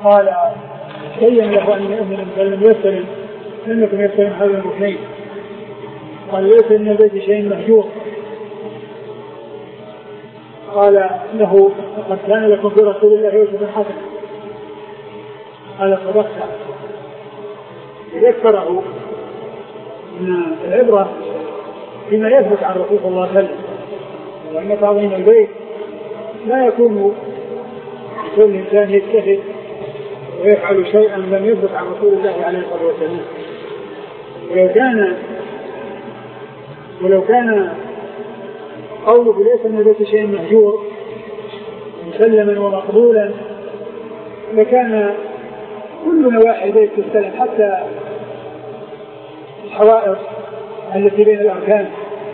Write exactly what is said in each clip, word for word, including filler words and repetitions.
قال بين له أن لم يستلم لم يكن يستلم هذا الركنين. قال ليس من البيت شيء مهجور. قال له قد كان لكم في رسول الله أسوة حسنة. قال صدقت. ذكره من العبرة فيما يثبت عن رسول الله صلى الله عليه وسلم، وأن تعظيم البيت لا يكون كل إنسان يجتهد ويفعل شيئا لم يثبت عن رسول الله عليه الصلاة والسلام. ولو كان ولو كان قوله ليس من البيت شيء مهجور مسلما ومقبولا لكان كل نواحي البيت تستلم، حتى الحوائط التي بين الأركان.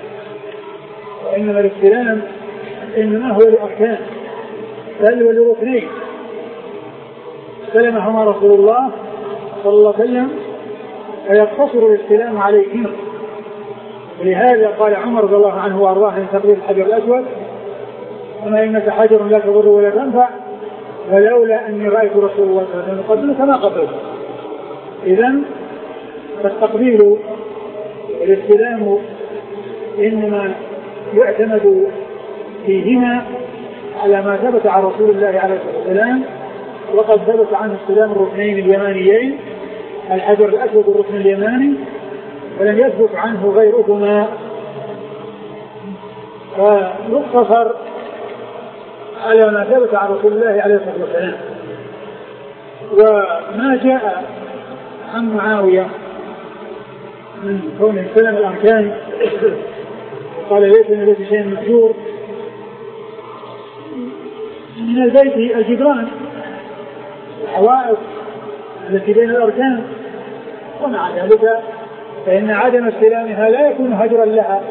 وإنما الاستلام إنما هو لأركان بل ولركنين استلمهما رسول الله صلى الله عليه وسلم فيقتصر الاستلام عليهما. ولهذا قال عمر رضي الله عنه وارضاه عن تقبيل الحجر الأسود: أما إنك حجر لا تضر ولا تنفع ولولا أني رأيت رسول الله صلى الله عليه وسلم قبلك ما قبلت. إذن فالتقبيل والاستلام إنما يعتمد فيهما على ما ثبت عن رسول الله عليه الصلاة والسلام، وقد ثبت عنه استلام الركنين اليمانيين الحجر الأسود والركن اليماني، ولم يثبت عنه غيرهما، فنقتصر على ما ثبت عن رسول الله عليه الصلاة والسلام. وما جاء عن معاوية من كونه استلم الأركان قال ليس من البيت شيء مهجور، من البيت الجدران الحوائط التي بين الأركان، ومع ذلك فإن عدم استلامها لا يكون هجرا لها.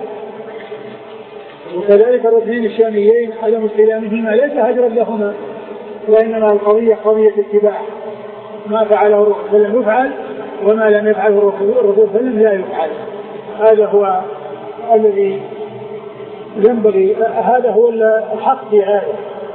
وكذلك الركنين الشاميين عدم استلامهما ليس هجرا لهما، وإنما القضية قضية اتباع، ما فعله الرسول صلى الله عليه وسلم يفعل وما لم يفعله الرسول صلى الله عليه وسلم لا يفعل. هذا هو الذي ينبغي، هذا هو الحق في هذا.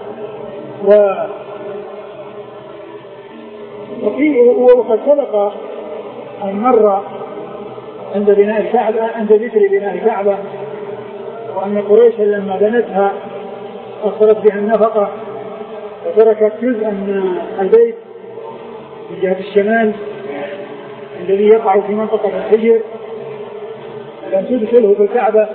وقد سبق أن مر عند بناء الكعبة عند ذكر بناء الكعبة وأن قريشا لما بنتها أخرت بها النفقة وتركت جزءا من البيت من جهة الشمال الذي يقع في منطقة الحجر لم تدخله في الكعبة.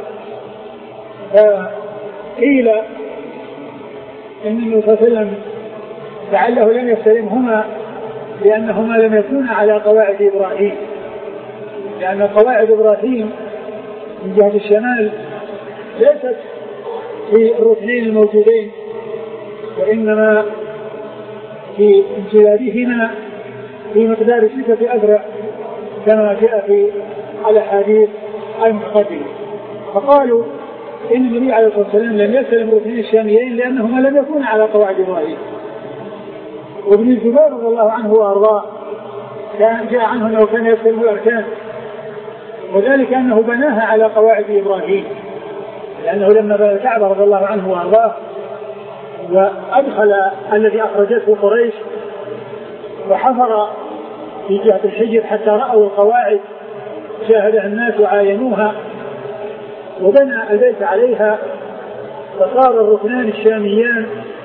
فقيل إن النبي صلى الله عليه وسلم لعله لم يستلمهما لأنهما لم يكونا على قواعد إبراهيم، لأن قواعد إبراهيم من جهة الشمال ليست في الركنين الموجودين، وإنما في امتدادهما في مقدار ستة أذرع كما جاء في الأحاديث المتقدمة. فقالوا إن النبي عليه الصلاة والسلام لم يستلم الركنين الشاميين لأنهما لم يكونا على قواعد إبراهيم. وابن الزبير رضي الله عنه وأرضاه كان جاء عنه أنه كان يستلم الأركان، وذلك أنه بناها على قواعد إبراهيم، لأنه لما بنى الكعبة رضي الله عنه وأرضاه وأدخل الذي أخرجته قريش وحفر في جهة الحجر حتى رأوا القواعد شاهدها الناس وعاينوها وبنى البيت عليها، فصار الركنان الشاميان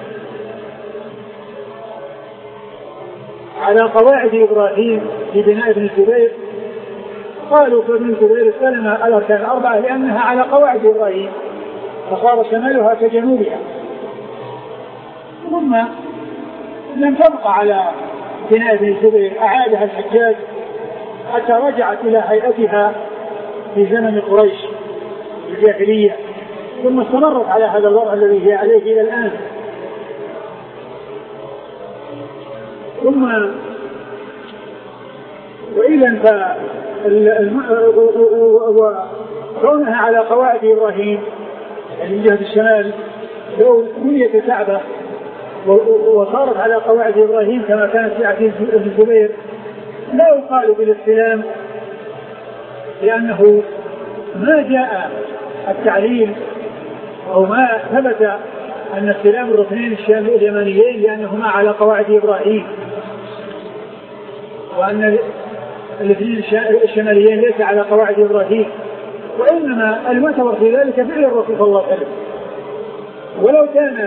على قواعد إبراهيم في بناء ابن الزبير. قالوا فابن الزبير استلم الأركان الأربعة لأنها على قواعد إبراهيم فصار شمالها كجنوبها، ثم لم تبقى على بناء ابن الزبير، أعادها الحجاج حتى رجعت إلى هيئتها في زمن قريش الجاهلية، ثم استمرت على هذا الوضع الذي هي عليه إلى الآن. ثم وإذا وكونها على قواعد إبراهيم من جهة الشمال لو بنيت الكعبة وصارت على قواعد إبراهيم كما كانت في عهد ابن الزبير لا يقال بالاستلام، لأنه ما جاء التعليل أو ما ثبت أن استلام الركنين الشاميين اليمانيين لأنهما على قواعد إبراهيم، وأن الاثنين الشماليين ليس على قواعد إبراهيم، وإنما المعتبر في ذلك فعل الرسول صلى الله عليه وسلم. ولو كان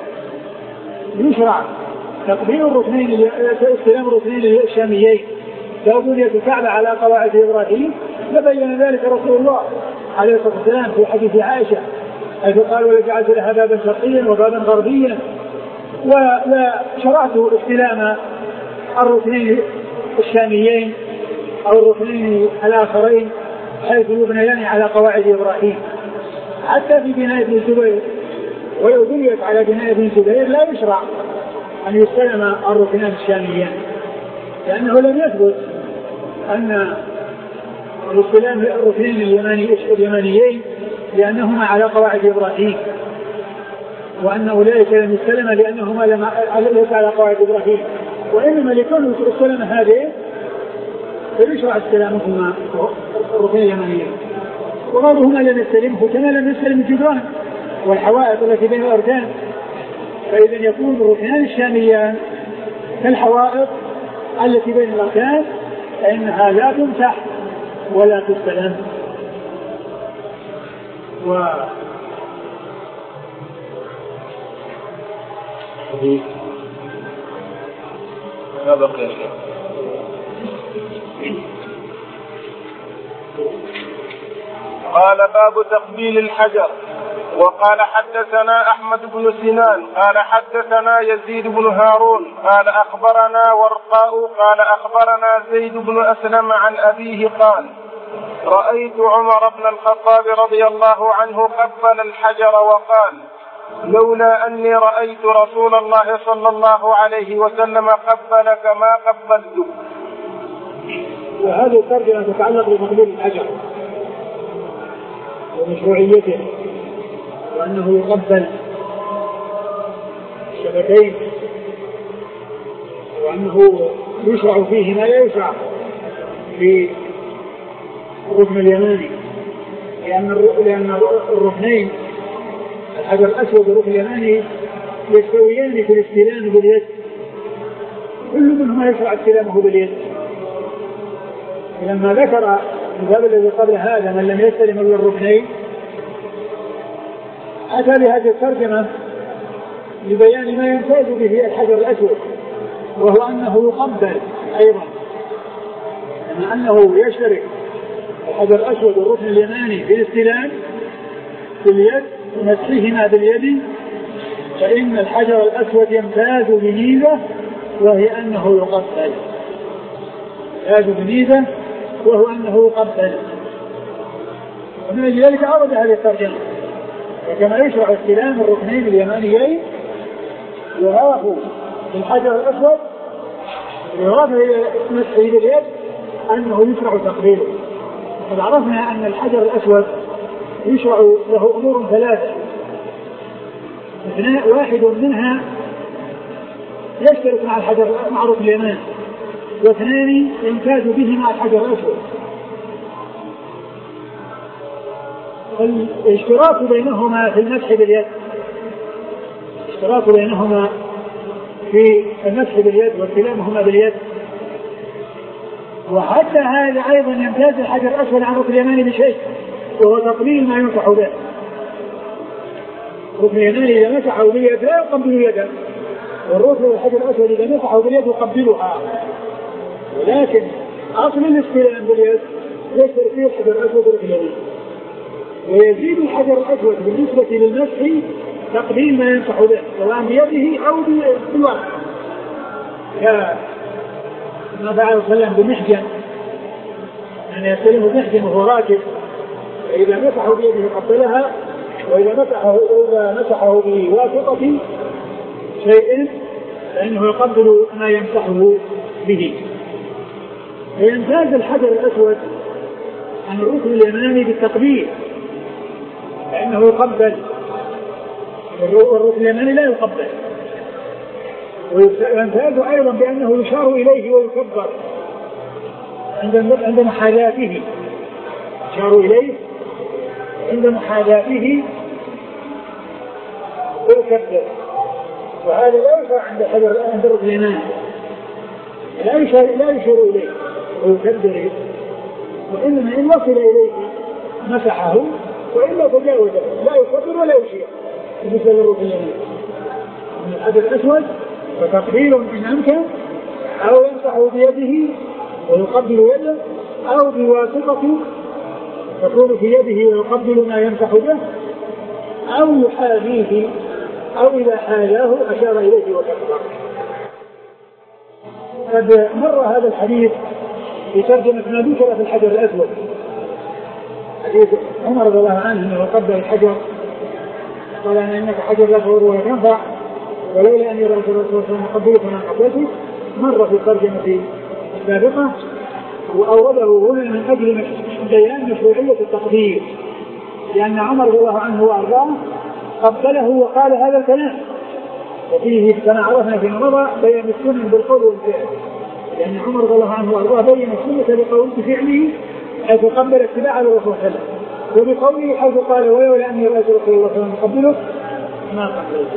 يشرع تقبيل الركنين استلام الركنين الشاميين لو بنيت الكعبة على قواعد إبراهيم لبين ذلك رسول الله عليه الصلاة والسلام في حديث عائشة حيث قال ولجعلت لها بابا شرقيا وبابا غربيا، ولا شرعت استلام الركنين الشاميين أو الركنين الآخرين حيث يبنيان على قواعد إبراهيم. حتى في بناء ابن الزبير ولو بنيت على بناء ابن الزبير لا يشرع أن يستلم الركنان الشاميين، لأنه لم يثبت أن الاستلام الركنين اليمانيين لأنهما على قواعد إبراهيم، وأن أولئك لم يستلم لأنهما ليس على قواعد إبراهيم، وإنما لكون استلم هذه فيشرع استلامهما الركنين اليمانيين، وغيرهما لم يستلمه كما لم يستلم الجدران والحوائط التي بين الأركان. فإذا يكون الركنان الشاميان كالحوائط التي بين الأركان فإنها لا تمسح ولا تستلم. و ما بقي شيء. قال باب تقبيل الحجر. وقال حدثنا أحمد بن سنان قال حدثنا يزيد بن هارون قال أخبرنا ورقاء قال أخبرنا زيد بن أسلم عن أبيه قال رأيت عمر بن الخطاب رضي الله عنه قبل الحجر وقال لولا أني رأيت رسول الله صلى الله عليه وسلم قبل كما قبلت. وهذه الترجمة تتعلق بتقبيل الحجر ومشروعيته، وأنه يقبل الشفتين، وأنه يشرع فيه ما لا يشرع في الركن اليماني، لأن الركنين الحجر الأسود والركن اليماني يستويان في الاستلام باليد، كل منهما يشرع استلامه باليد. لما ذكر الباب الذي قبل هذا من لم يستلم إلا الركنين أتى بهذه الترجمة لبيان ما يمتاز به الحجر الأسود، وهو أنه يقبل أيضا، كما أنه يشترك الحجر الأسود والركن اليماني في الاستلام باليد ومسحهما باليد، فإن الحجر الأسود يمتاز بميزة وهي أنه يقبل، يمتاز بميزة وهو أنه يقبل. ومن أجل ذلك أورد هذه الترجمة، وكما يشرع استلام الركنين اليمانيين يضاف للحجر الأسود يضاف مسحه باليد أنه يشرع تقبيله. وقد عرفنا أن الحجر الأسود يشرع له أمور ثلاثة، واحد منها يشترك مع الحجر مع الركن اليماني، واثنان يمتاز به مع الحجر الأسود. الاشتراك بينهما في المسح باليد، الاشتراك بينهما في المسح باليد واستلامهما باليد. وحتى هذا أيضا يمتاز الحجر الأسود عن الركن اليماني بشيء، وهو تقليل ما ينفع به. الركن اليماني إذا مسحه باليد لا يقبل يده، والركن الحجر الأسود إذا مسحه باليد يقبلها، ولكن أصل الاستلام باليد يشترك فيه الحجر الأسود والركن اليماني، ويزيد الحجر الأسود بالنسبة للمسح تقديم ما ينفع به سواء بيده أو بالورق، كما فعل صلى الله عليه وسلم بمحجن، يعني يستلم المحجن وهو راكب، فإذا مسحه بيده قبلها، وإذا مسحه إذا مسحه بواسطة شيء فإنه يقبل ما يمسحه به. فيمتاز الحجر الأسود عن الركن اليماني بالتقبيل، لأنه يقبل، والركن اليماني لا يقبل. ويمتاز أيضا بأنه يشار إليه ويكبر عند محاذاته، يشار إليه عند محاذاته ويكبر، وهذا لا يشرع عند الحجر عند الركن اليماني، لا يشير لا يشير إليه ويكبر، وإنما إن وصل إليه مسحه، وإلا تجاوزه لا يكبر ولا يشير. بالنسبة للركن اليمين من الحجر الأسود فتقبيل إن أمكن، أو يمسح بيده ويقبل يده، أو بواسطة تكون في يده ويقبل ما يمسح به، أو يحاذيه، أو إذا حاذاه أشار إليه وكبر. قد مر هذا الحديث في ترجمة ما ذكر في الحجر الأسود، حديث عمر رضي الله عنه أنه قبل الحجر قال أن إنك حجر لا تضر ولا تنفع، ولولا أن يرى رسول الله صلى الله عليه وسلم قبلك من قبلته. مر في الترجمة السابقة، وأورده هنا من أجل بيان مشروعية التقدير، لأن عمر رضي الله عنه وأرضاه قبله وقال هذا الكلام، وفيه كما عرفنا في مضى بيان السنة بالقول والفعل، لأن عمر رضي الله عنه وأرضاه بين السنة بقول بفعله حيث قبل اتباعا للرسول صلى الله عليه وسلم، وبقوله حيث قال ولولا أني رأيت رسول الله صلى الله عليه وسلم قبله ما قبلته.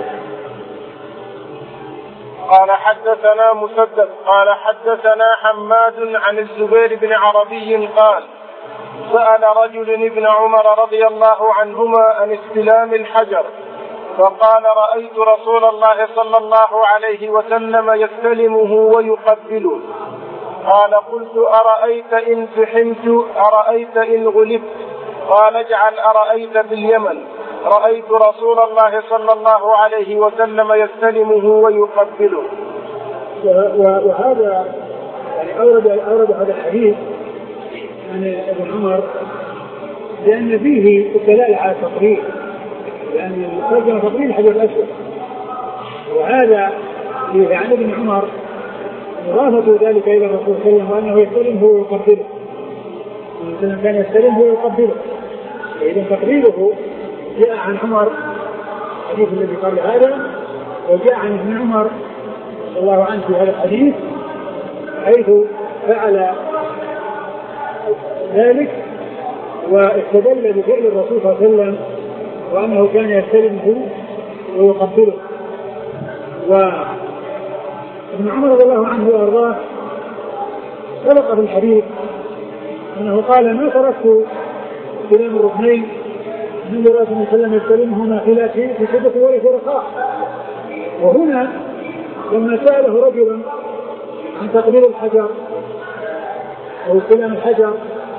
قال حدثنا مسدد قال حدثنا حماد عن الزبير بن عربي قال سأل رجل ابن عمر رضي الله عنهما عن استلام الحجر، فقال رأيت رسول الله صلى الله عليه وسلم يستلمه ويقبله. قال قلت أرأيت إن فحمت أرأيت إن غلبت؟ قال اجعل أرأيت باليمن، رأيت رسول الله صلى الله عليه وسلم يستلمه ويقبله. وهذا يعني أورد أورد هذا الحديث عن ابن عمر لأن فيه الدلالة على التقرير، لأن الترجمة تقرير الحجر الأسود، وهذا فيه عن ابن عمر إضافة ذلك إلى الرسول صلى الله عليه وسلم وأنه يستلمه ويقبله، مثلا كان يستلمه ويقبله، إذا تقريره جاء عن عمر الحديث الذي قبل هذا، وجاء عن ابن عمر رضي الله عنه في هذا الحديث حيث فعل ذلك واستدل بفعل الرسول صلى الله عليه وسلم وأنه كان يستلمه ويقبله. وابن عمر رضي الله عنه وأرضاه سبق في الحديث أنه قال ما تركت استلام الركنين من رسول الله صلى الله عليه وسلم يستلمهما في شدة ولا في رخاء. وهنا لما سأله رجل عن تقبيل الحجر أو استلام الحجر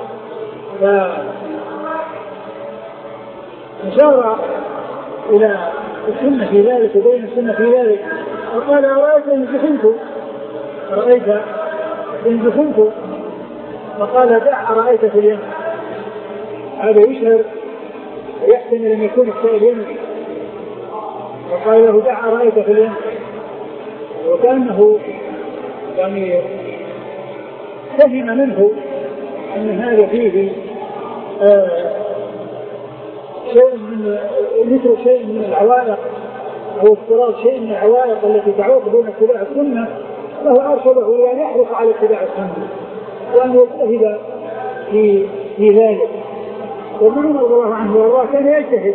فأشار إلى السنة في ذلك وبين السنة في ذلك، وقال أرأيت إن جفنت أرأيت إن جفنت فقال دع أرأيت في اليمن. هذا يشعر يحتمل أن يكون السائل يمني، وقال له دع أرأيت في اليمن، وكأنه يعني فهم منه أن هذا فيه آه شيء من مثل شيء من العوائق أو افتراض شيء من العوائق التي تعوق بين اتباع السنة، فهو أرشده إلى أن يحرص على اتباع السنة وأن يجتهد في في ذلك. وابن عمر رضي الله عنه وارضاه كان يجتهد،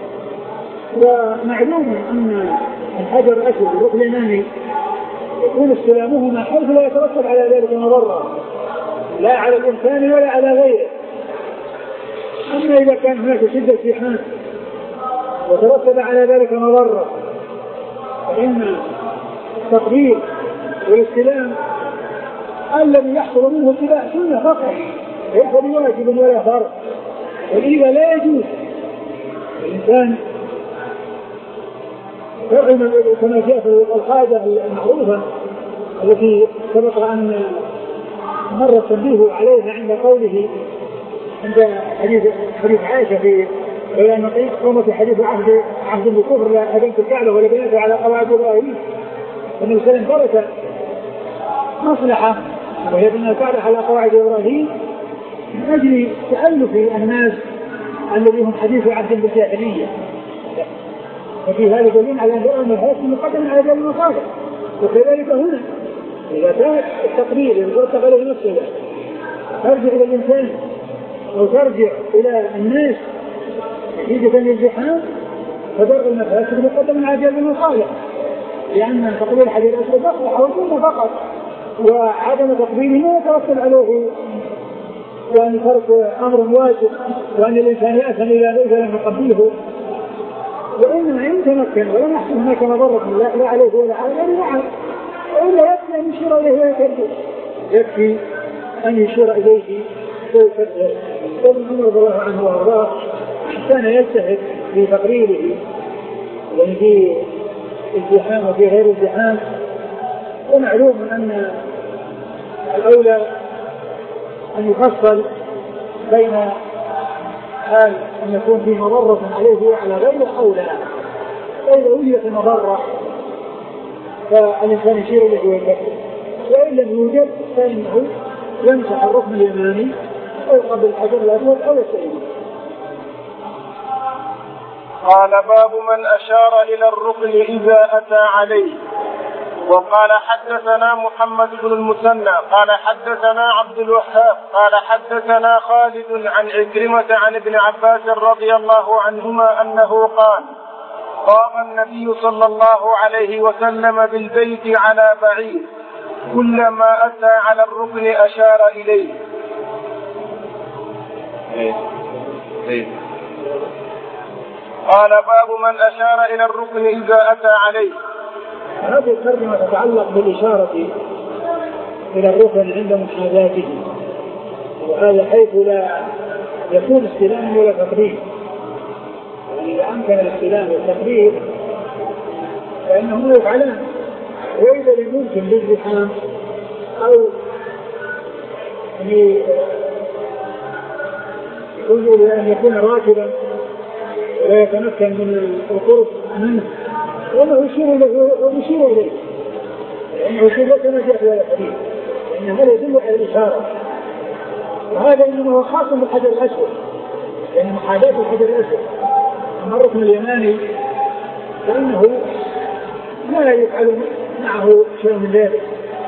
ومعلوم أن الحجر الأسود الركن اليماني يكون استلامهما حيث لا يترتب على ذلك مضرة لا على الإنسان ولا على غيره. أما إذا كان هناك شدة زحام وترتب على ذلك مضرة فإن التقبيل والاستلام الذي يحصل منه اتباع سنة فقط ليس بواجب ولا فرض، ولذا لا يجوز الإنسان كما جاء في القاعدة المعروفة التي سبق أن مر التنبيه عليها عند قوله عند حديث حديث عائشة في بيان نقيض قوم في حديث عهد عهد بالكفر لا أدمت الكعبة ولا بنيت على قواعد إبراهيم، النبي صلى الله عليه وسلم ترك مصلحة وهي بناء الكعبة على قواعد إبراهيم من أجل تألف الناس الذي هم حديث عهد بالجاهلية. وفي هذا دليل على أن الحياة مقدم على ذلك المصالح. وكذلك هنا إذا كان التقرير يترتب عليه نفسه ترجع إلى الإنسان أو ترجع إلى الناس نتيجة للزحام فدرء المفاسد مقدم على ذلك المصالح، لأن تقرير الحديث الأسود مصلحة وسنة فقط وعدم تقبيله لا يترتب عليه وأن ترك أمر واجب وأن الإنسان يأثم إذا لم يقبله، وإنما إن تمكن ولم يحصل هناك مضرة لا عليه ولا عليه نعم، وإلا يكفي أن يشير إليه ويكبر، يكفي أن يشير إليه ويكبر. وابن عمر رضي الله عنه وارضاه كان يجتهد في تقريره يعني في الزحام وفي غير الزحام، ومعلوم أن الأولى أن يفصل بين حال أن يكون في مضرة عليه وعلى غير الأولى، فإذا وجدت مضرة فالإنسان يشير إليه ويكبر، وإن لم يوجد فإنه يمسح الركن اليماني ويقبل الحجر الأسود أو يستلمه. قال باب من أشار إلى الركن إذا أتى عليه. وقال حدثنا محمد بن المثنى قال حدثنا عبد الوهاب قال حدثنا خالد عن عكرمة عن ابن عباس رضي الله عنهما أنه قال قام النبي صلى الله عليه وسلم بالبيت على بعير كلما أتى على الركن أشار إليه. قال باب من أشار إلى الركن إذا أتى عليه. هذه الترجمة تتعلق بالإشارة إلى الركن عند محاذاته، وهذا حيث لا يكون استلام ولا تقريب، يعني إذا أمكن الاستلام والتقريب فإنه يفعلان، وإذا لم يمكن بالزحام أو يجب أن يكون راكبا ولا يتمكن من القرب منه وأنه يشير له ويشير إليه، لأنه يشير له كما جاء في هذا الحديث، لأن هذا يدل على الإشارة، وهذا إنما هو خاص بالحجر الأسود، لأن محاذاة الحجر الأسود أما الركن اليماني فإنه لا يفعل معه شيء من ذلك.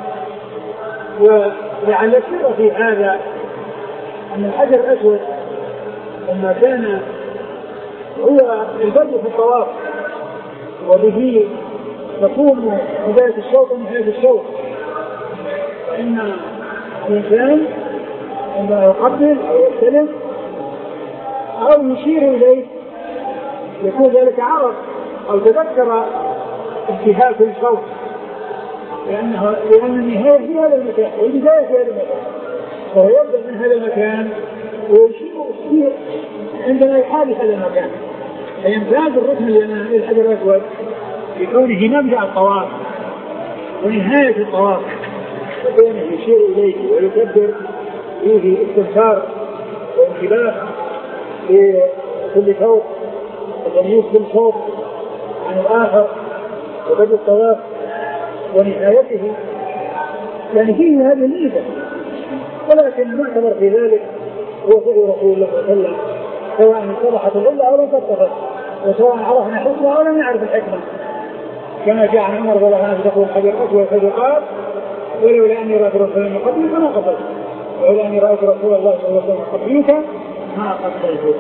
ولعل السر في هذا أن الحجر الأسود لما كان هو البدء في الطواف وبه تكون بداية الشوط ونهاية الشوط، فإن الإنسان عندما يقبل أو يستلم أو يشير إليه يكون ذلك عرض أو تذكر انتهاء كل شوط، لأنه لأن النهاية في هذا المكان والبداية في هذا المكان، فهو يبدأ من هذا المكان ويشير عندما يحادث هذا المكان، فيمتاز الركن اليماني الحجر الأسود بكونه مبدأ الطواف ونهاية الطواف، وكونه يشير إليه ويكبر فيه استنكار وانتباه في كل شوط وتمييز كل شوط عن الآخر وبدء الطواف ونهايته، يعني فيه هذه الميزة. ولكن المعتبر في ذلك هو فعل رسول الله صلى الله عليه وسلم، سواء اتضحت العلة أو لم تتضح، وسواء عرفنا حكمة أو لم نعرف الحكمة، كما جاء عن عمر رضي الله عنه تقول حجر أسود حجر قال ولولا أني رأيت رسول الله قبلك ما قبلت، ولولا أني رأيت رسول الله صلى الله عليه وسلم قبلك ما قبلت.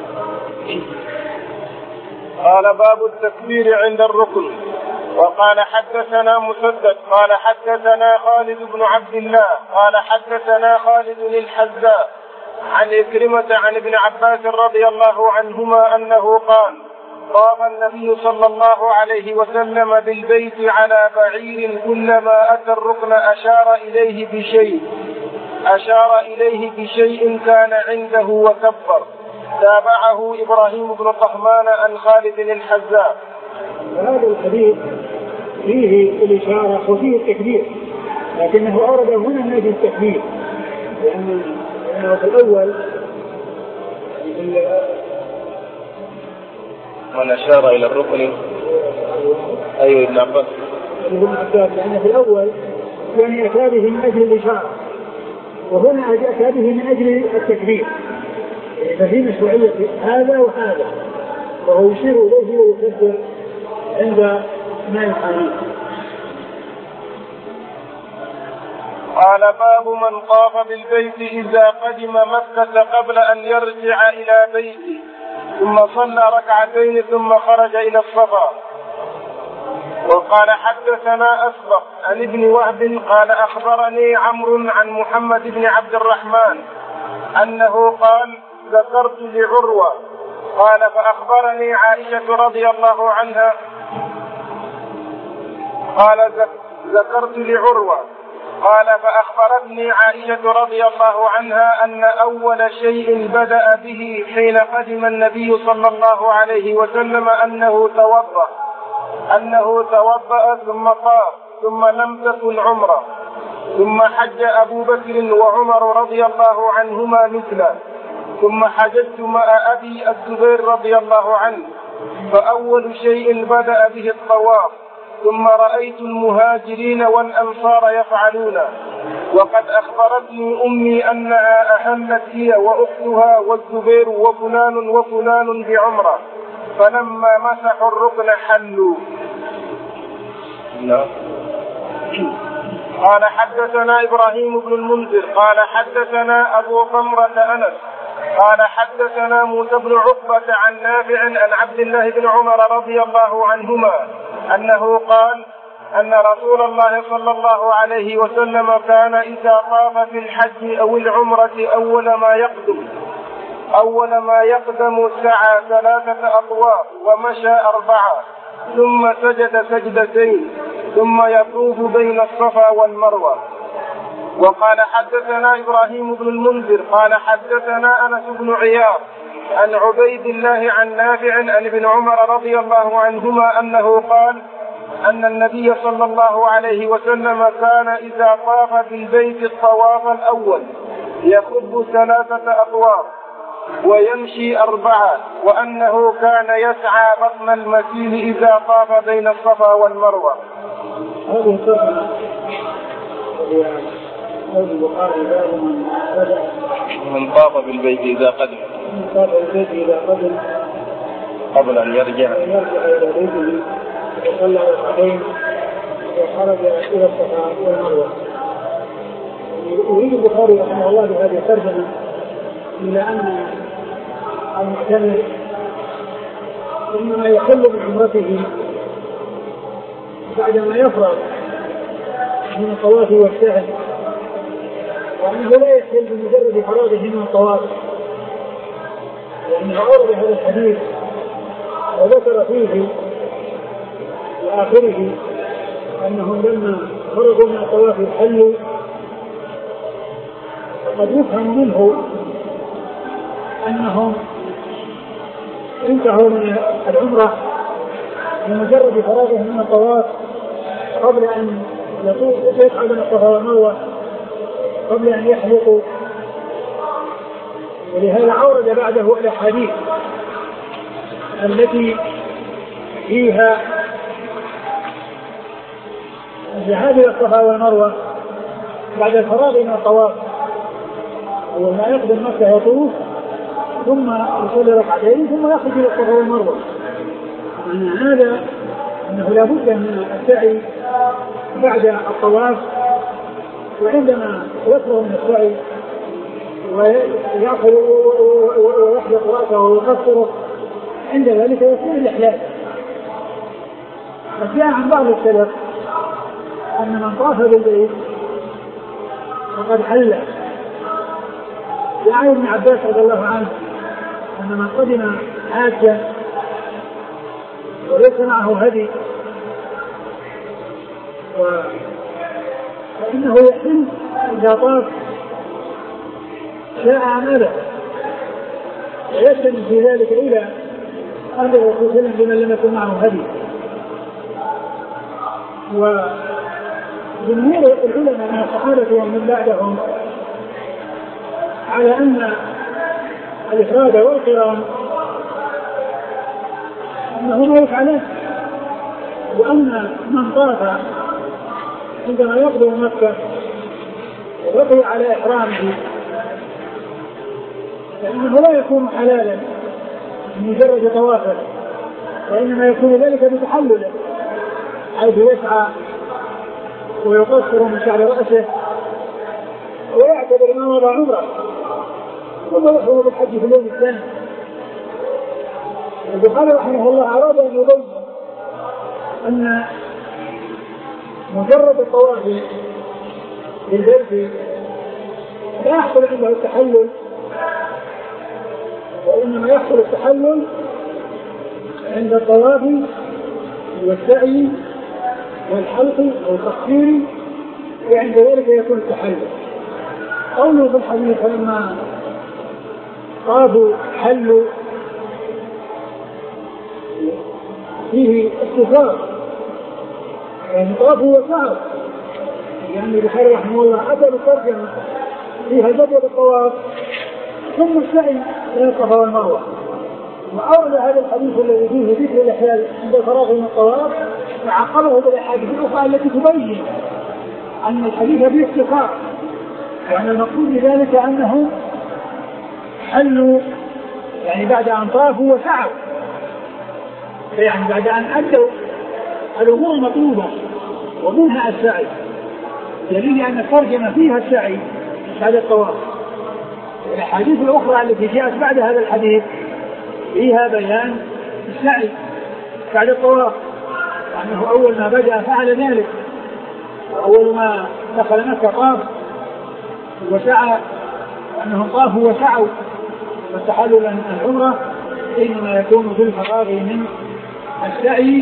قال باب التكبير عند الركن. وقال حدثنا مسدد قال حدثنا خالد بن عبد الله قال حدثنا خالد الحذاء عن عكرمة عن ابن عباس رضي الله عنهما أنه قال قام النبي صلى الله عليه وسلم بالبيت على بعير كلما أتى الركن أشار إليه بشيء أشار إليه بشيء كان عنده وكبر. تابعه إبراهيم بن طهمان عن خالد الحذاء. هذا الحديث فيه الإشارة وفيه التكبير، لكنه أورد هنا من أجل التكبير، لأنه في الأول من أشار إلى الركن أيوة ابن عباس ابن عباس، لأن في الأول يعني أتى به من أجل الإشارة، وهنا أتى به من أجل التكبير، ففي مشروعية هذا وهذا، وهو يشير إليه ويكبر عند ما يحاول. قال باب من طاف بالبيت إذا قدم مكة قبل أن يرجع إلى بيته ثم صلى ركعتين ثم خرج إلى الصفا. وقال حدثنا أسبق عن ابن وهب قال أخبرني عمرو عن محمد بن عبد الرحمن أنه قال ذكرت لعروة قال فأخبرني عائشة رضي الله عنها قال ذكرت لعروة قال فأخبرتني عائشة رضي الله عنها أن أول شيء بدأ به حين قدم النبي صلى الله عليه وسلم أنه توضأ أنه توضأ ثم طاف ثم لم تكن عمره ثم حج أبو بكر وعمر رضي الله عنهما مثله ثم حججت مع أبي الزبير رضي الله عنه فأول شيء بدأ به الطواف ثم رأيت المهاجرين والأنصار يفعلون وقد أخبرتني أمي أنها أهلت هي وأختها والزبير وفلان وفلان بعمرة فلما مسحوا الركن حلوا. لا. قال حدثنا إبراهيم بن المنذر قال حدثنا أبو ضمرة أنس قال حدثنا موسى بن عقبة عن نافع عن عبد الله بن عمر رضي الله عنهما أنه قال أن رسول الله صلى الله عليه وسلم كان إذا طاف في الحج أو العمرة أول ما يقدم أول ما يقدم سعى ثلاثة أطواف ومشى أربعة ثم سجد سجدتين ثم يطوف بين الصفا والمروة. وقال حدثنا إبراهيم بن المنذر قال حدثنا أنس بن عياض عن عبيد الله عن نافع عن ابن عمر رضي الله عنهما أنه قال أن النبي صلى الله عليه وسلم كان إذا طاف بالبيت الطواف الأول يخب ثلاثة أطواف ويمشي أربعة وأنه كان يسعى بطن المسير إذا طاف بين الصفا والمروة. هذه الصفة البخاري باب من طاف بالبيت إذا قدم من طاف بالبيت إذا قدم قبل أن يرجع يرجع إلى بيته وصلى ركعتين وخرج إلى الصفا والمروة. يريد البخاري رحمه الله بهذه الترجمة إلى أن المعتمر إنما يحل من عمرته بعدما يفرغ من الطواف والسعي وأنه لا يحل بمجرد فراغه من الطواف لأنه أورد هذا الحديث وذكر فيه في آخره أنهم لما فرغوا من الطواف حلوا وقد يفهم منه أنهم انتهوا من العمرة بمجرد فراغهم من الطواف قبل أن يطوف من الصفا والمروة قبل أن يحلقوا. ولهذا أورد بعده الأحاديث التي فيها الذهاب إلى الصفا والمروة بعد الفراغ من الطواف أول ما يقدم مكة يطوف ثم يصلي ركعتين ثم يخرج إلى الصفا والمروة. معنى هذا أنه لا بد من السعي بعد الطواف وعندما يفرغ من السعي ويأخذ ويحلق رأسه ويقصره عند ذلك يكون الإحلال. وجاء عن بعض السلف أن من طاف بالبيت فقد حل. جاء ابن عباس رضي الله عنه أن من قدم حاجا وليس معه هدي فإنه يحل إذا طاف شاء عن أبد ويستند في ذلك إلى أهل الرسول صلى الله عليه وسلم بمن لم يكن معه هدي. وجمهور العلماء من الصحابة ومن بعدهم على أن الإفراد والقران أنه ما يفعله وأن من طاف عندما يقدم مكة وبقي على إحرامه فإنه لا يكون حلالا بمجرد طوافه وإنما يكون ذلك بتحلله حيث يسعى ويقصر من شعر رأسه ويعتبر ما مضى عمره ثم يحرم بالحج في اليوم الثاني. البخاري رحمه الله أراد أن يبين أن مجرد الطواف بالبيت لا يحصل عنده التحلل، وإنما يحصل التحلل عند الطواف والسعي والحلق والتقصير، وعند ذلك يكون التحلل. قوله في الحديث فلما طافوا حلوا فيه استفسار، يعني طافوا وسعوا، يعني البخاري رحمه الله أتى بترجمة فيها جدول الطواف ثم السعي بين الصفا والمروة، وأورد هذا الحديث الذي فيه ذكر الإحلال عند الفراغ من الطواف وعقبه بالأحاديث الأخرى التي تبين أن الحديث فيه اختصار، وأن المقصود بذلك أنهم حلوا يعني بعد أن طافوا وسعوا، يعني بعد أن أدوا الأمور المطلوبة ومنها السعي، دليل أن الترجمة فيها السعي بعد الطواف. الأحاديث الأخرى التي جاءت بعد هذا الحديث فيها بيان السعي بعد الطواف، وأنه أول ما بدأ فعل ذلك، وأول ما دخل مكة طاف وسعى، وأنهم طافوا وسعوا، والتحلل من العمرة إنما يكون في الفراغ من السعي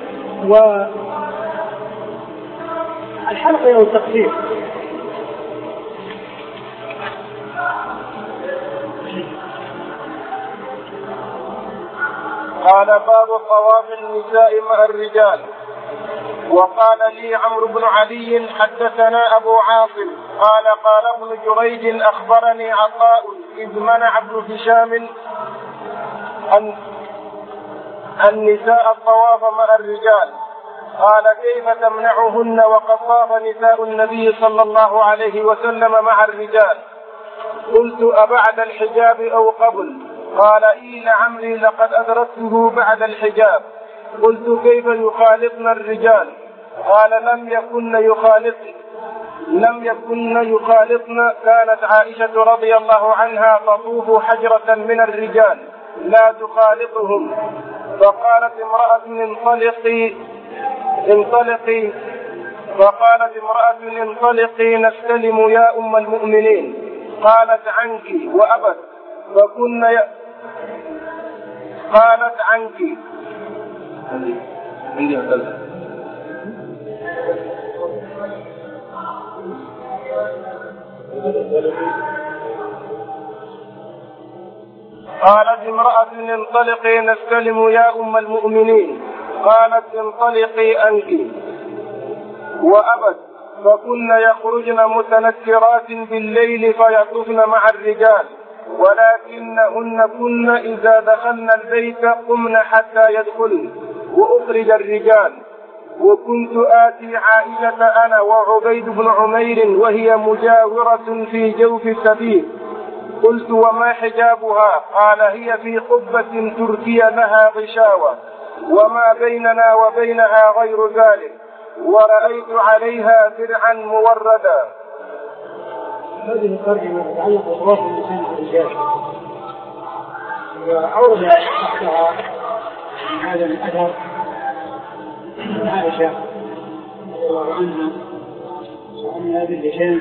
والحلق أو التقصير. قال باب طواف النساء مع الرجال. وقال لي عمرو بن علي حدثنا أبو عاصم قال قال ابن جريج أخبرني عطاء إذ منع ابن هشام أن النساء الطواف مع الرجال، قال كيف تمنعهن وقد طاف نساء النبي صلى الله عليه وسلم مع الرجال؟ قلت أبعد الحجاب أو قبل؟ قال إي لعمري لقد أدركته بعد الحجاب. قلت كيف يخالطن الرجال؟ قال لم يكن يخالطن لم يكن يخالطن كانت عائشة رضي الله عنها تطوف حجرة من الرجال لا تخالطهم. فقالت امرأة انطلقي انطلقي فقالت امرأة انطلقي نستلم يا أم المؤمنين. قالت عنك وأبت فكن ي... قالت عنك عندي أسأل. قالت امرأة انطلقي نستلم يا أم المؤمنين. قالت انطلقي أنت وأبت فكن يخرجن متنكرات بالليل فيطفن مع الرجال، ولكنهن كن إذا دخلن البيت قمن حتى يدخلن وأخرج الرجال. وكنت آتي عائشة أنا وعبيد بن عمير وهي مجاورة في جوف السبيل. قلت وما حجابها؟ قال هي في قبة تركي لها غشاوة وما بيننا وبينها غير ذلك، ورأيت عليها درعا موردا. هذه الترجمة تتعلق بطواف النساء والرجال، وأورد تحتها من هذا الأثر عن عائشة رضي الله عنها وعن هذه هشام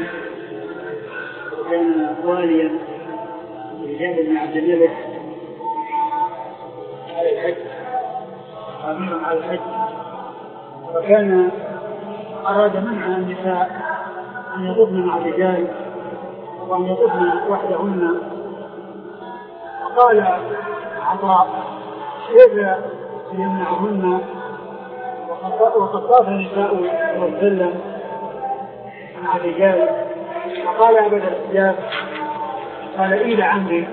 وكان واليا لجابر بن عبد الملك على الحج، أميرا على الحج، وكان أراد منع النساء أن يطفن مع الرجال وأن يطفن وحدهن. قال عطاء كيف يمنعهن وقد طاف النساء صلى الله عليه وسلم مع الرجال؟ فقال أبدا الحجاب. قال إي لعمري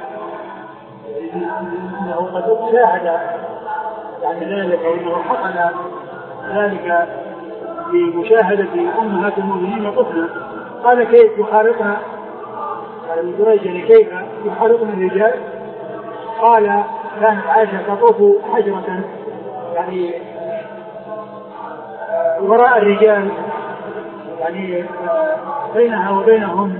إنه قد شاهد بعد ذلك وإنه حقن ذلك بمشاهدة أمهات المؤمنين طفلا. قال كيف يخالطنا؟ قال ابن جريج كيف يخالطنا الرجال؟ قال كانت عائشة تطوف حجرة يعني وراء الرجال، يعني بينها وبينهم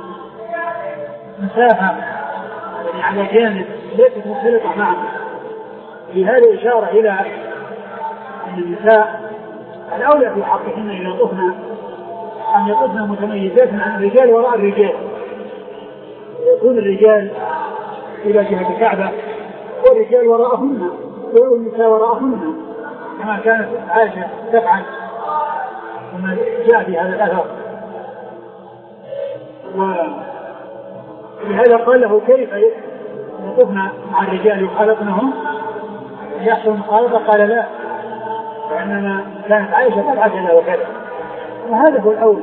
مسافة يعني على جانب ليست مختلطة معهم. في هذه إشارة إلى أن النساء الأولى في حقهن إذا طفنا أن يطفن متميزات عن الرجال وراء الرجال، يكون الرجال إلى جهة الكعبة والرجال وراءهن والنساء وراءهن كما كانت عائشة تفعل وما جاء في هذا الأثر. ولهذا قال له كيف يطفن مع الرجال يخالطنهم يحصل مخالطة؟ قال لا، وإنما كانت عائشة تفعل كذا وكذا، وهذا هو الأول.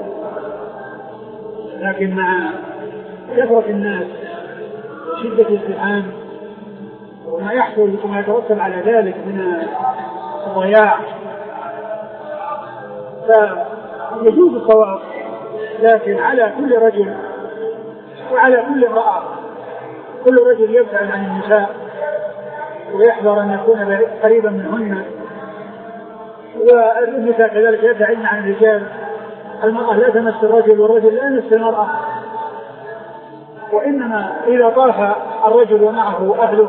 لكن مع كثرة الناس وشدة الازدحام وما يحصل وما يترتب على ذلك من الضياع فيجوز الطواف، لكن على كل رجل وعلى كل امرأة، كل رجل يبتعد عن النساء ويحذر أن يكون قريبا منهن، والنساء كذلك يبتعدن عن الرجال. المرأة لا تمس الرجل والرجل لا يمس المرأة، وإنما إذا طاف الرجل ومعه أهله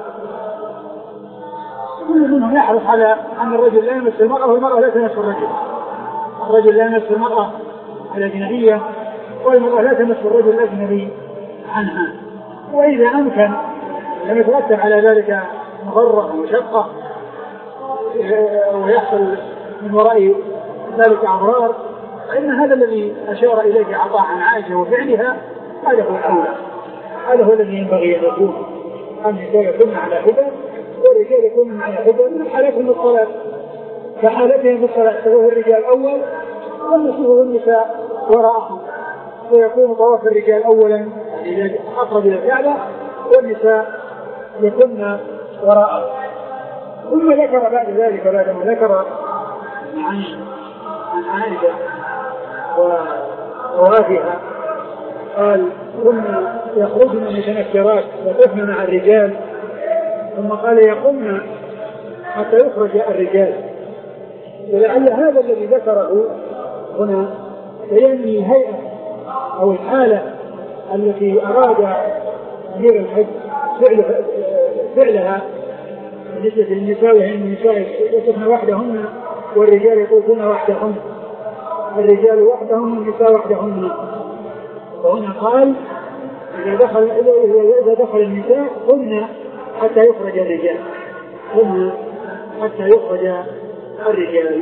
كل منهم يحرص على أن الرجل لا يمس المرأة والمرأة لا تمس الرجل، الرجل لا يمس المرأة الأجنبية والمرأة لا تمس الرجل الأجنبي عنها. وإذا أمكن لم يترتب على ذلك مضرة ومشقة ويحصل من وراء ذلك أضرار، فإن هذا الذي أشار إليه عطاء عن عائشة وفعلها هذا هو الأولى، هذا هو الذي ينبغي أن يكون، أن يكون على حبا والرجال يكون على حبا من حالتهم الصلاة كحالتهم في الصلاة، فهو الرجال أول ونصفه النساء وراءهم، ويكون طواف الرجال أولا إذا أقرب إلى الكعبة والنساء يكون وراءه. ثم ذكر بعد ذلك بعدما ذكر عن عن عائشة ورواتها قال كنا يخرجن متنكرات وطفن مع الرجال، ثم قال يقمن حتى يخرج الرجال. ولعل هذا الذي ذكره هنا بيان الهيئة أو الحالة التي أراد أمير الحج فعلها, فعلها بالنسبة للنساء، وهي النساء يطفن وحدهن والرجال يطوفون وحدهم، الرجال وحدهم والنساء وحدهن. وهنا قال إذا دخل إذا دخل النساء قمنا حتى يخرج الرجال، قمنا حتى يخرج الرجال.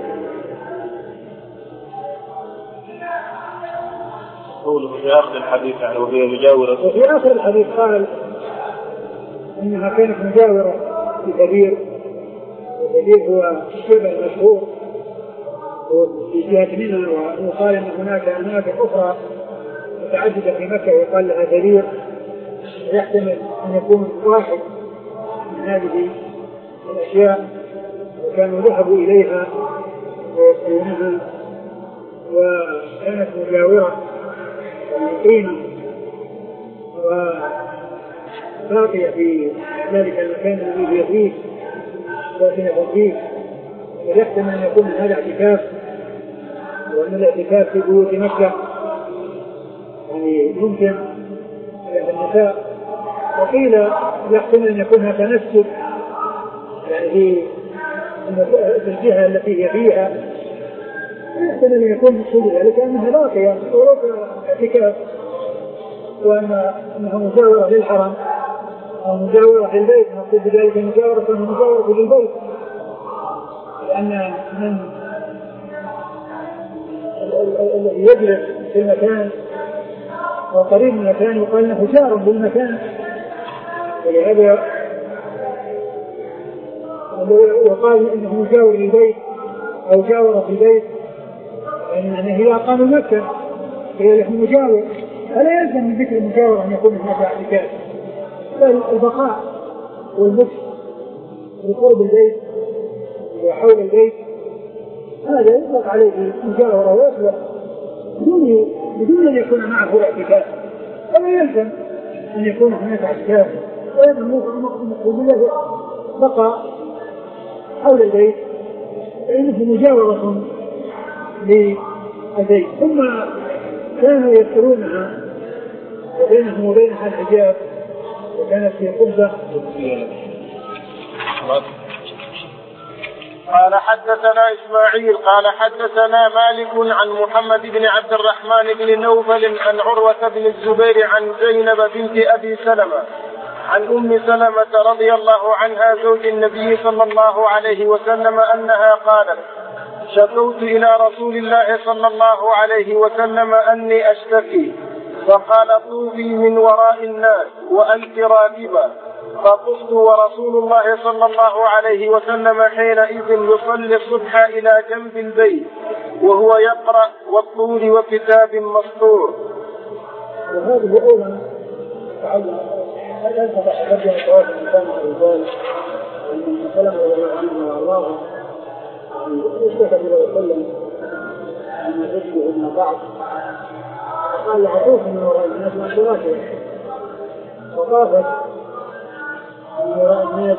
قوله في آخر الحديث يعني وهي مجاورة، وفي آخر الحديث قال إنها كانت مجاورة لكبير، وكبير هو الشبه المشهور في جهة منى، وقال إن هناك أماكن أخرى متعددة في مكة ويقال لها كبير، ويحتمل أن يكون واحد من هذه الأشياء، وكانوا ذهبوا إليها ويصلونها، وكانت مجاورة مقيمة وباقية في ذلك المكان الذي هي فيه ساكنة فيه، ويحتمل أن يكون هذا اعتكاف، وأن الاعتكاف في بيوت مكة يعني ممكن للنساء، وقيل يحتمل أن يكون هذا تنسك يعني في الجهة التي هي فيها، يحتمل أن يكون مقصود ذلك أنها باقية اعتكاف، وأنها مجاورة للحرم أو مجاورة للبيت، نقول بذلك مجاورة مجاورة للبيت، لأن من الذي يجلس في المكان وقريب من المكان يقال انه جار بالمكان، ولهذا يقال انه مجاور للبيت او جاور في البيت، لان هي اقام مكه هي له مجاور، فلا يلزم من ذكر المجاور ان يكون هناك اعتكاف، بل البقاء والمكث بقرب البيت وحول البيت هذا يطلق عليه مجاورة ويصلح بدون بدون أن يكون معه اعتكاف، فلا يلزم أن يكون هناك اعتكاف، وإنما المقصود له بقى حول البيت فإنه مجاورة للبيت. ثم كانوا يذكرونها وبينهم وبينها الحجاب، وكانت في قبة قال حدثنا إسماعيل قال حدثنا مالك عن محمد بن عبد الرحمن بن نوفل عن عروة بن الزبير عن زينب بنت أبي سلمة عن أم سلمة رضي الله عنها زوج النبي صلى الله عليه وسلم أنها قالت: شكوت إلى رسول الله صلى الله عليه وسلم أني أشتكي، فقال: طوفي من وراء الناس وأنت راكبة. فطفت ورسول الله صلى الله عليه وسلم حينئذ يصلي الصبح إلى جنب البيت وهو يقرأ والطول وكتاب مسطور. وهذه أولا تعلم هل تتحدث عن الإنسان والرجال ومن سلم عنه والله يشتكى إلى وسلم أن يجده من بعض قال: عطوف من وراء الناس وأنتراته. وطافت من وراء الناس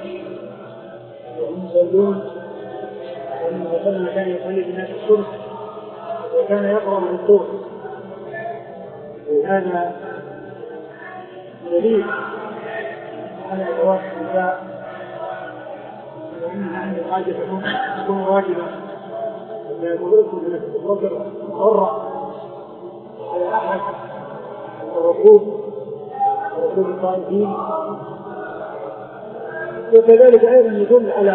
وهم يصلون، وأن وسلم كان يصلي بالناس الصبح وكان يقرأ من الطور. وهذا دليل على جواز النساء وأنها عند الحاجة تكون واجبة، ولا يضركم بالرجل مضرة على أحد الركوب وركوب الطائفين. وكذلك أيضا يدل على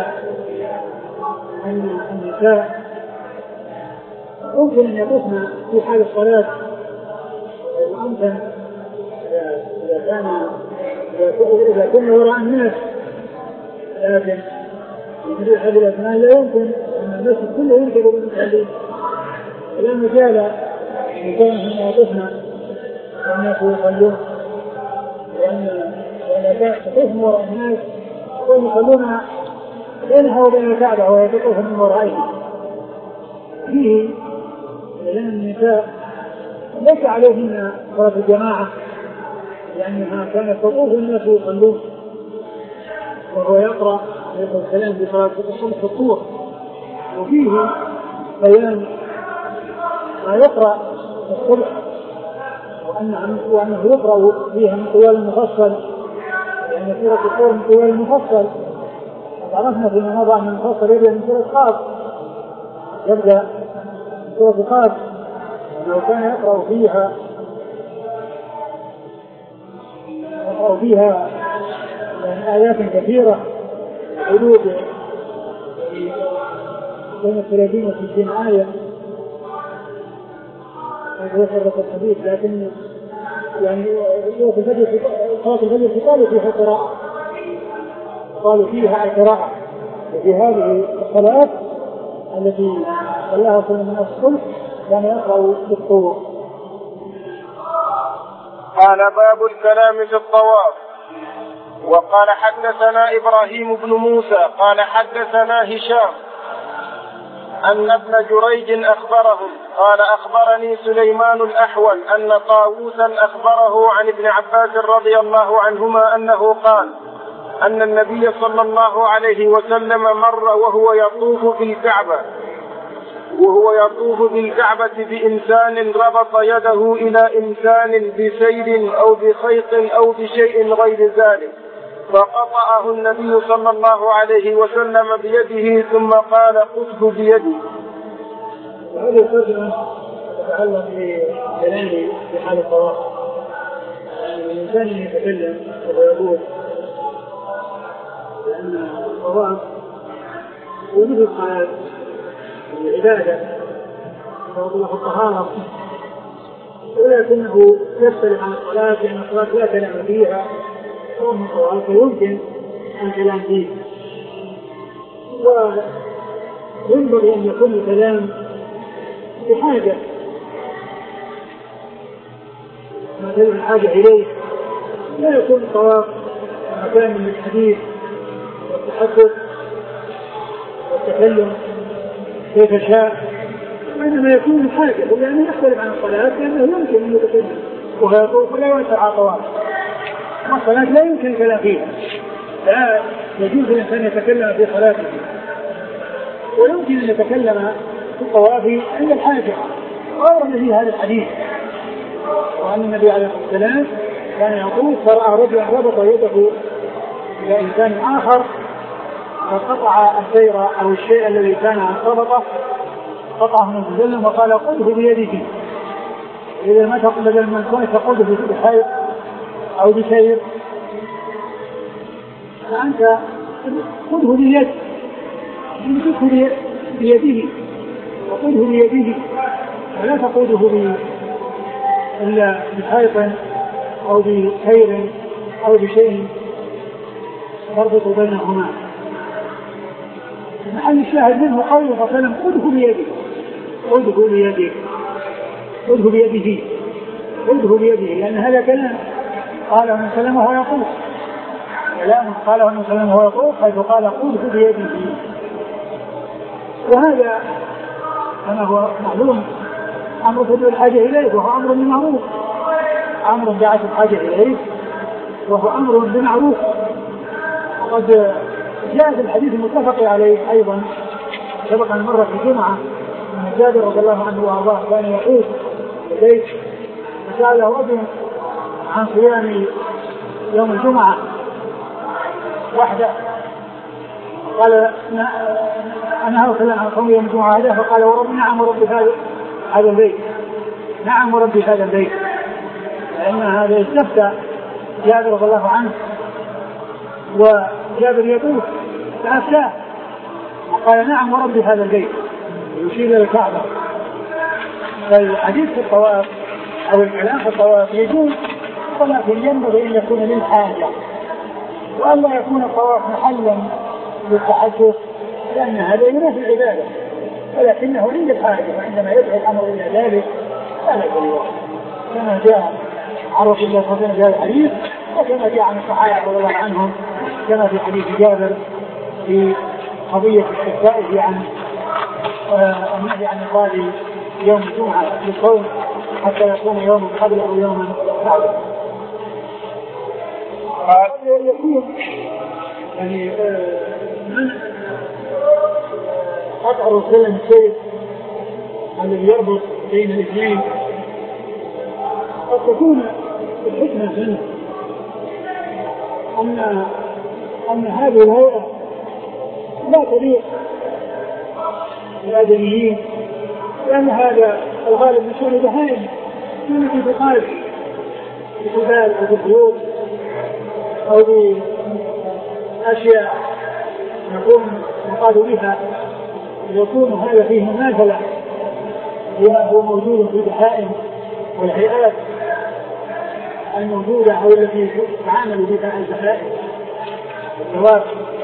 أن النساء ممكن أن يطفن في حال الصلاة وأمكن إذا كان إذا كنا وراء الناس، لكن في هذه الأثناء لا يمكن أن الناس كله ينكر بالمسلمين، لا مجال لكونهم يطفن والناس يصلون، لأن إذا تطوف وراء الناس ويصلون بينها وبين الكعبة ويطوف من ورائها. فيه لأن النساء ليس عليهن صلاة الجماعة، لأنها كانت تطوف الناس يصلون وهو يقرأ عليه السلام بصلاة الصبح في الطور. وفيه بيان ما يقرأ الصبح وأنه يقرأ فيها من طوال المفصل، يعني سورة الطور من طوال المفصل. عرفنا فيما مضى أن المفصل يبدأ من سورة قاف، يبدأ من سورة قاف، لو كان يقرأ فيها يقرأ فيها يعني آيات كثيرة حدود بين الثلاثين وستين آية. هذا يفرق الحديث، لكن يعني صلاة الفجر صلاة الفجر قالوا فيها قراءة، قالوا فيها القراءة. وفي هذه الصلاة التي صلاها كل من الصبح كان يقرأ بالطور. قال: باب الكلام في الطواف. وقال: حدثنا إبراهيم بن موسى قال حدثنا هشام أن ابن جريج أخبرهم قال: أخبرني سليمان الأحول أن طاووسا أخبره عن ابن عباس رضي الله عنهما أنه قال: أن النبي صلى الله عليه وسلم مر وهو يطوف في الكعبة وهو يطوف بالكعبة بإنسان ربط يده إلى إنسان بسير أو بخيط أو بشيء غير ذلك، فقطعه النبي صلى الله عليه وسلم بيده ثم قال: خذه بيدي. وهذه الترجمة تتعلق بكلام في حال الطواف. يعني الإنسان يتكلم ويقول لأن الطواف هو مثل الصلاة العبادة وهو الطهارة، ولكنه يختلف عن الصلاة لأن الصلاة لا كلام فيها، وأما الطواف فيمكن الكلام فيه. وينبغي أن يكون الكلام بحاجة ما تجد الحاجة إليه، لا يكون الطواف مكان من الحديث والتحدث والتكلم كيف شاء، وإنما يكون الحاجة، لأنه يختلف عن الصلاة لأنه يمكن أن يتكلم ويطوف ولا ينفع طواف. الصلاة لا يمكن الكلام فيها، لا يجوز الإنسان يتكلم في صلاته، ويمكن أن يتكلم في الطواف عند الحاجة. وأورد في هذا الحديث وأن النبي عليه الصلاة والسلام كان يطوف فرأى رجلا ربط يده إلى إنسان آخر فقطع السير أو الشيء الذي كان عن ربطه قطعه النبي صلى الله عليه وسلم وقال قده بيده. إذا ما بدل من كونك تقوده بحيث أو بسير فأنت خذه بيد خذه بيده وخذه بيده ولا تقوده بحيط أو بسير أو بشيء تربط بينهما. محل الشاهد منه قوله صلى الله عليه وسلم خذه بيده خذه بيده خذه بيده خذه بيده لأن هذا كلام قاله النبي صلى الله عليه وسلم وهو يقول كلام قاله النبي صلى الله عليه وسلم وهو يقول حيث قال خذه بيده. وهذا كما هو معلوم أمر تدعو الحاجة إليه وهو أمر بمعروف أمر دعت الحاجة إليه وهو أمر بمعروف. وقد جاء في الحديث المتفق عليه أيضا سبق أن مر في الجمعة أن جابر رضي الله عنه وأرضاه كان يقول لديه فسأله رجل عن صيام يوم الجمعة وحده قال أنا هكذا عن صوم يوم الجمعة هذا فقال ورب نعم ورب هذا هذا البيت نعم ورب هذا البيت لأن هذا استفتى جابر رضي الله عنه وجابر يقول فأفتاه قال نعم ورب هذا البيت يشير إلى الكعبة. فالحديث في الطواف أو الإعلان في الطواف يجوز ولكن ينبغي أن يكون للحاجة وألا يكون الطواف محلا للتحدث لأن هذا ينافي العبادة ولكنه عند الحاجة وعندما يدعو الأمر إلى ذلك فلا يجوز كما جاء عن رسول الله صلى الله عليه وسلم في هذا الحديث وكما جاء عن الصحابة رضي الله عنهم كما في حديث جابر في قضية التسائل عن النهي عن إقامة يوم الجمعة للصوم حتى يكون يوم قبل أو يوما بعد. يكون يعني من قطع السلم السيد الذي يربط بين الاثنين قد تكون الحكمة منه أن أن هذه الهيئة لا تليق بالآدميين لأن هذا الغالب من شأن البهائم من في بقال بقبال أو بخيوط أو بأشياء يكون يقال بها يكون هذا فيه مماثلة لما هو موجود في البهائم والهيئات الموجودة أو التي تعامل بها البهائم والدواب.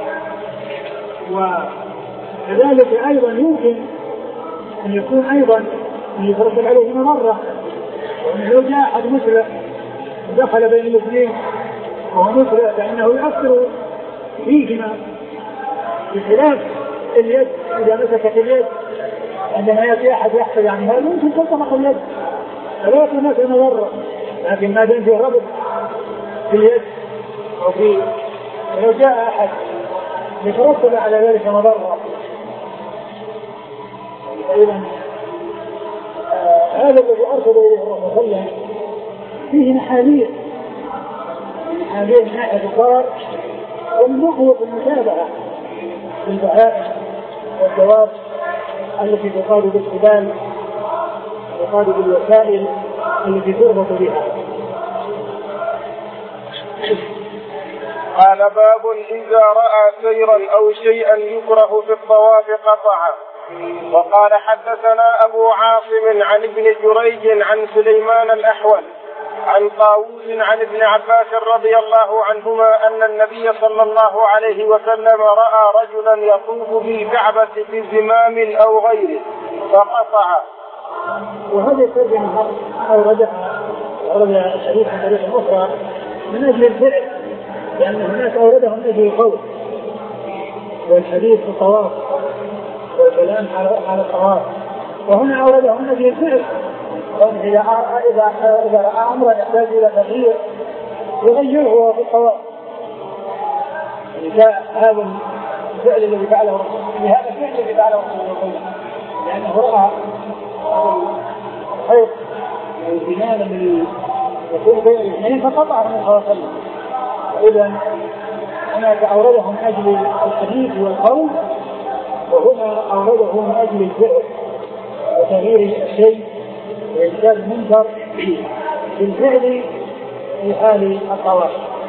وكذلك أيضا يمكن أن يكون أيضا أن يترتب عليه مضرة وأن لو جاء أحد مسرع ودخل بين الاثنين وهو مسرع فإنه يؤثر فيهما بخلاف اليد إذا مسكت اليد عندما يأتي أحد يحصل يعني هذا يمكن تلتقط اليد فلا يكون هناك مضرة لكن ما دام فيه ربط في اليد أو في لو جاء أحد يترتب على ذلك مضرة. أيضا آه هذا الذي أرسل إليه الرسول صلى الله عليه وسلم فيه محاذير محاذير من ناحية الضرر ومن ناحية المتابعة للبهائم والدواب التي تقاد بالقبال تقاد بالوسائل التي تربط بها. قال باب إذا رأى سيرا أو شيئا يكره في الطواف قطعه. وقال حدثنا أبو عاصم عن ابن جريج عن سليمان الأحول عن طاووس عن ابن عباس رضي الله عنهما أن النبي صلى الله عليه وسلم رأى رجلا يطوف بالكعبة بزمام أو غيره فقطع. وهذا الترجمة أوردها أورد الحديث عن طريق أخرى من أجل الفعل لأن هناك أورده من أجل القول والحديث في الطواف والكلام على الطواف وهنا أورده من أجل الفعل إذا إذا إذا رأى أمرا يحتاج إلى تغيير يغيره في الطواف. جاء هذا الفعل الذي فعله هذا الفعل الذي فعله رسول الله صلى الله عليه وسلم لأنه رأى الخيط والزمان الذي يكون بين الاثنين فقطعه من صلى الله عليه وسلم. وإذا هناك أورده من أجل الحديث والقول، وهنا أورده من أجل الفعل وتغيير الشيء وإنشاء المنكر بالفعل في حال الطواف.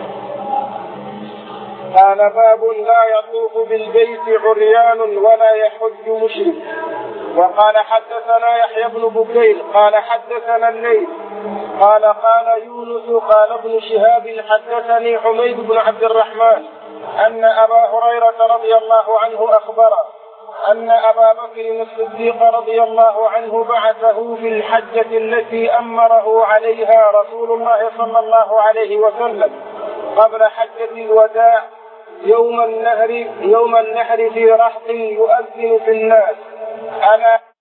قال باب لا يطوف بالبيت عريان ولا يحج مشرك. وقال حدثنا يحيى بن بكير قال حدثنا الليث قال قال يونس قال ابن شهاب حدثني حميد بن عبد الرحمن أن أبا هريرة رضي الله عنه أخبره أن أبا بكر الصديق رضي الله عنه بعثه في الحجة التي أمره عليها رسول الله صلى الله عليه وسلم قبل حجة الوداع يوم النهر يوم النحر في رحق يؤذن في الناس ألا